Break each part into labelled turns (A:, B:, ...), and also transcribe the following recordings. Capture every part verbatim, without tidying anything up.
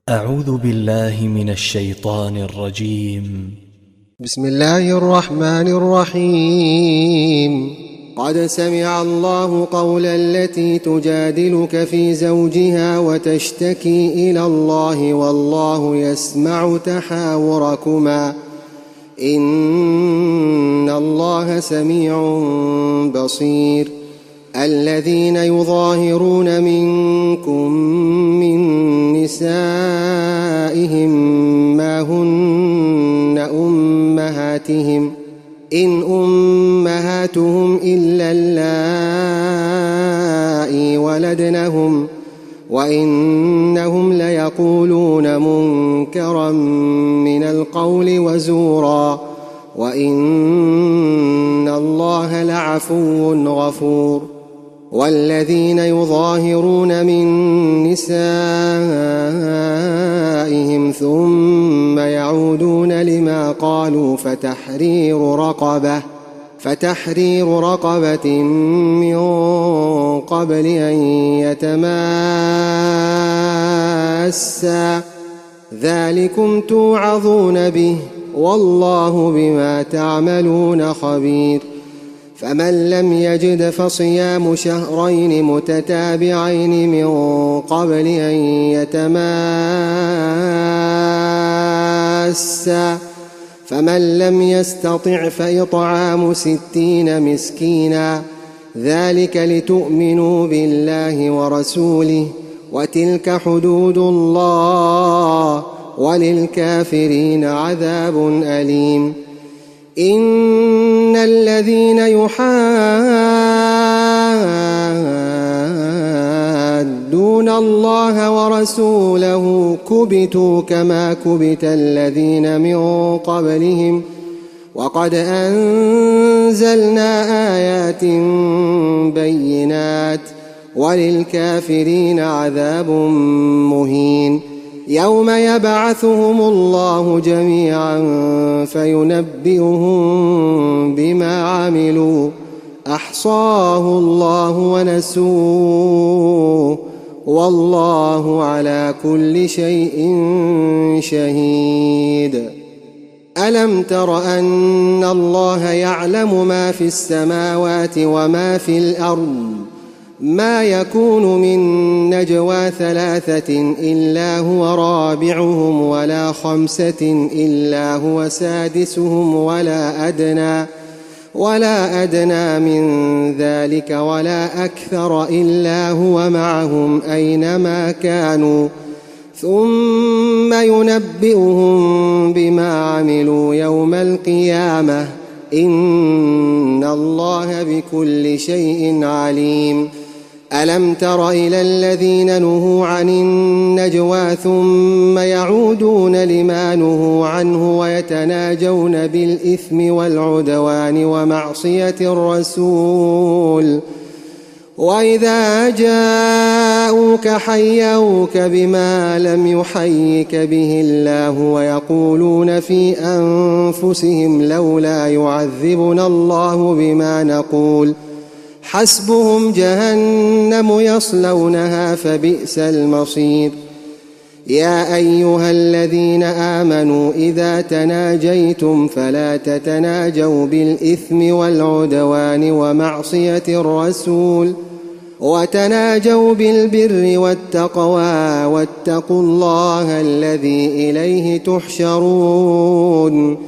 A: أعوذ بالله من الشيطان الرجيم.
B: بسم الله الرحمن الرحيم. قد سمع الله قول التي تجادلك في زوجها وتشتكي إلى الله والله يسمع تحاوركما إن الله سميع بصير. الذين يظاهرون منكم من نسائهم ما هن أمهاتهم إن أمهاتهم إلا اللائي ولدنهم وإنهم ليقولون منكرا من القول وزورا وإن الله لعفو غفور. والذين يظاهرون من نسائهم ثم يعودون لما قالوا فتحرير رقبة فتحرير رقبة من قبل أن يتماسا ذلكم توعظون به والله بما تعملون خبير. فمن لم يجد فصيام شهرين متتابعين من قبل أن يتماسا فمن لم يستطع فإطعام ستين مسكينا ذلك لتؤمنوا بالله ورسوله وتلك حدود الله وللكافرين عذاب أليم. إن الذين يحادون الله ورسوله كبتوا كما كبت الذين من قبلهم وقد أنزلنا آيات بينات وللكافرين عذاب مهين. يوم يبعثهم الله جميعا فينبئهم بما عملوا أحصاه الله ونسوه والله على كل شيء شهيد. ألم تر أن الله يعلم ما في السماوات وما في الأرض ما يكون من نجوى ثلاثة إلا هو رابعهم ولا خمسة إلا هو سادسهم ولا أدنى ولا أدنى من ذلك ولا أكثر إلا هو معهم أينما كانوا ثم ينبئهم بما عملوا يوم القيامة إن الله بكل شيء عليم. ألم تر إلى الذين نهوا عن النجوى ثم يعودون لما نهوا عنه ويتناجون بالإثم والعدوان ومعصية الرسول وإذا جاءوك حيوك بما لم يحيك به الله ويقولون في أنفسهم لولا يعذبنا الله بما نقول حسبهم جهنم يصلونها فبئس المصير. يا أيها الذين آمنوا إذا تناجيتم فلا تتناجوا بالإثم والعدوان ومعصية الرسول وتناجوا بالبر والتقوى واتقوا الله الذي إليه تحشرون.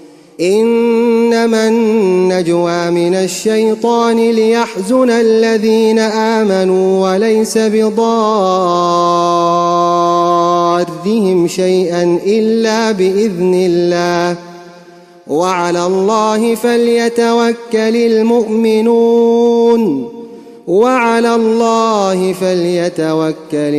B: إنما النجوى من الشيطان ليحزن الذين آمنوا وليس بضارهم شيئا إلا بإذن الله وعلى الله فليتوكل المؤمنون وعلى الله فليتوكل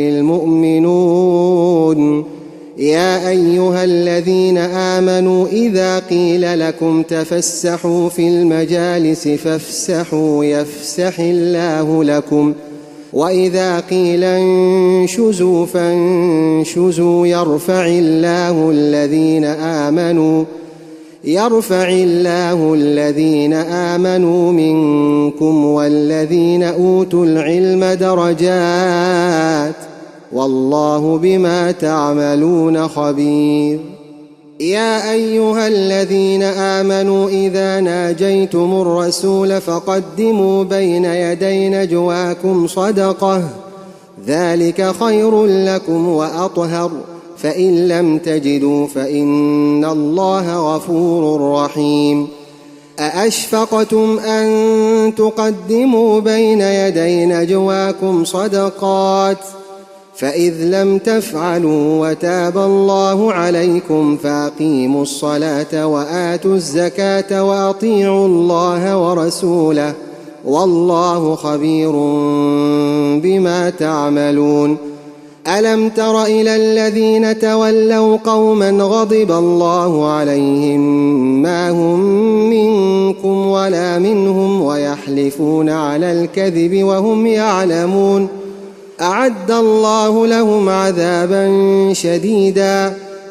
B: المؤمنون. يا أيها الذين آمنوا إذا قيل لكم تفسحوا في المجالس فافسحوا يفسح الله لكم وإذا قيل انشزوا فانشزوا يرفع الله الذين آمنوا يرفع الله الذين آمنوا منكم والذين أوتوا العلم درجات والله بما تعملون خبير. يا أيها الذين آمنوا إذا ناجيتم الرسول فقدموا بين يدي نجواكم صدقة ذلك خير لكم وأطهر، فإن لم تجدوا فإن الله غفور رحيم. أأشفقتم أن تقدموا بين يدي نجواكم صدقات فإذ لم تفعلوا وتاب الله عليكم فأقيموا الصلاة وآتوا الزكاة وأطيعوا الله ورسوله والله خبير بما تعملون. ألم تر إلى الذين تولوا قوما غضب الله عليهم ما هم منكم ولا منهم ويحلفون على الكذب وهم يعلمون أعد الله لهم عذابا شديدا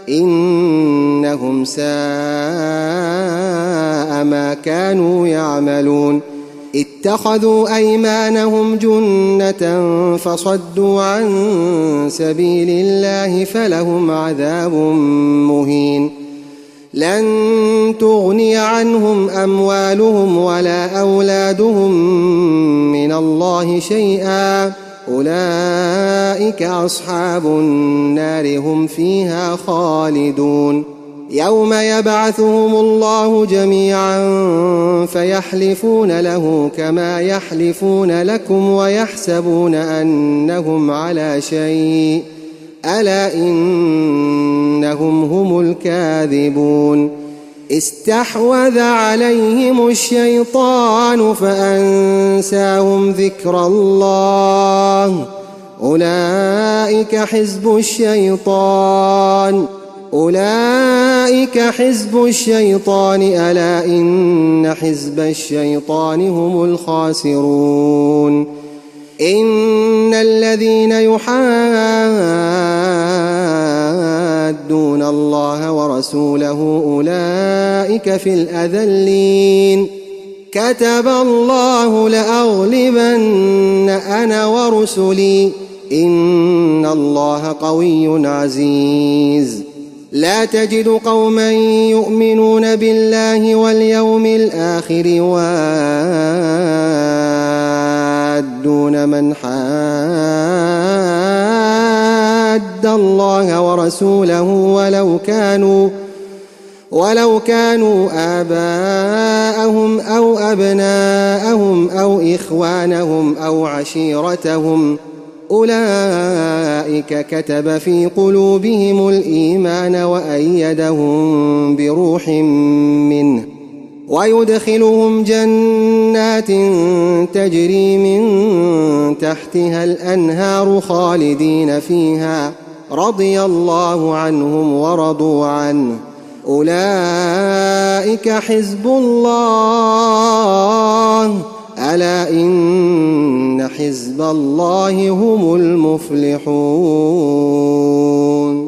B: إنهم ساء ما كانوا يعملون. اتخذوا أيمانهم جنة فصدوا عن سبيل الله فلهم عذاب مهين. لن تغني عنهم أموالهم ولا أولادهم من الله شيئا أولئك أصحاب النار هم فيها خالدون. يوم يبعثهم الله جميعا فيحلفون له كما يحلفون لكم ويحسبون أنهم على شيء ألا إنهم هم الكاذبون. استحوذ عليهم الشيطان فأنساهم ذكر الله أولئك حزب الشيطان أولئك حزب الشيطان ألا إن حزب الشيطان هم الخاسرون. إن الذين يحادون الله ورسوله أولئك في الأذلين. كتب الله لأغلبن أنا ورسلي إن الله قوي عزيز. لا تجد قوما يؤمنون بالله واليوم الآخر يوادون من حاد الله ورسوله ولو كانوا ولو كانوا آباءهم أو أبناءهم أو إخوانهم أو عشيرتهم أولئك كتب في قلوبهم الإيمان وأيدهم بروح منه ويدخلهم جنات تجري من تحتها الأنهار خالدين فيها رضي الله عنهم ورضوا عنه أولئك حزب الله ألا إن حزب الله هم المفلحون.